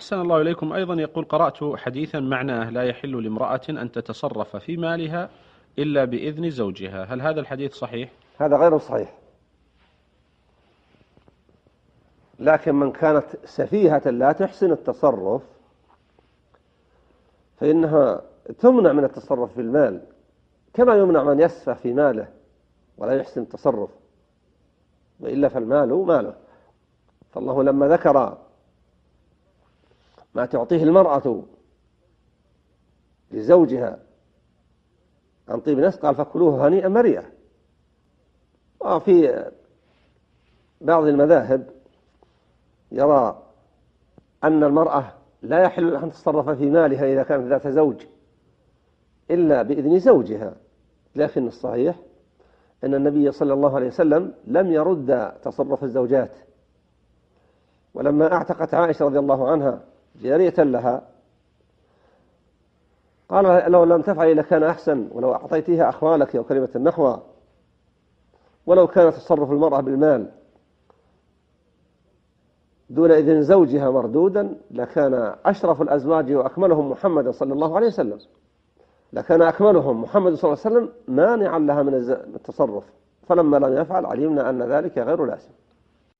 أحسن الله إليكم. أيضا يقول: قرأت حديثا معناه لا يحل لامرأة أن تتصرف في مالها إلا بإذن زوجها، هل هذا الحديث صحيح؟ هذا غير صحيح، لكن من كانت سفيهة لا تحسن التصرف فإنها تمنع من التصرف في المال، كما يمنع من يسفه في ماله ولا يحسن التصرف، وإلا فالمال ماله. فالله لما ذكر ما تعطيه المرأة لزوجها عن طيب نفس قال: فكلوه هنيئا مريئا. وفي بعض المذاهب يرى أن المرأة لا يحل أن تتصرف في مالها إذا كانت ذات زوج إلا بإذن زوجها، لكن الصحيح أن النبي صلى الله عليه وسلم لم يرد تصرف الزوجات. ولما اعتقت عائشة رضي الله عنها جارية لها قال: لو لم تفعلي لكان أحسن، ولو أعطيتيها أخوالك أو كلمة النحوة. ولو كان تصرف المرأة بالمال دون إذن زوجها مردودا لكان أشرف الأزواج وأكملهم محمد صلى الله عليه وسلم، لكان أكملهم محمد صلى الله عليه وسلم مانعا لها من التصرف، فلما لم يفعل علمنا أن ذلك غير لازم.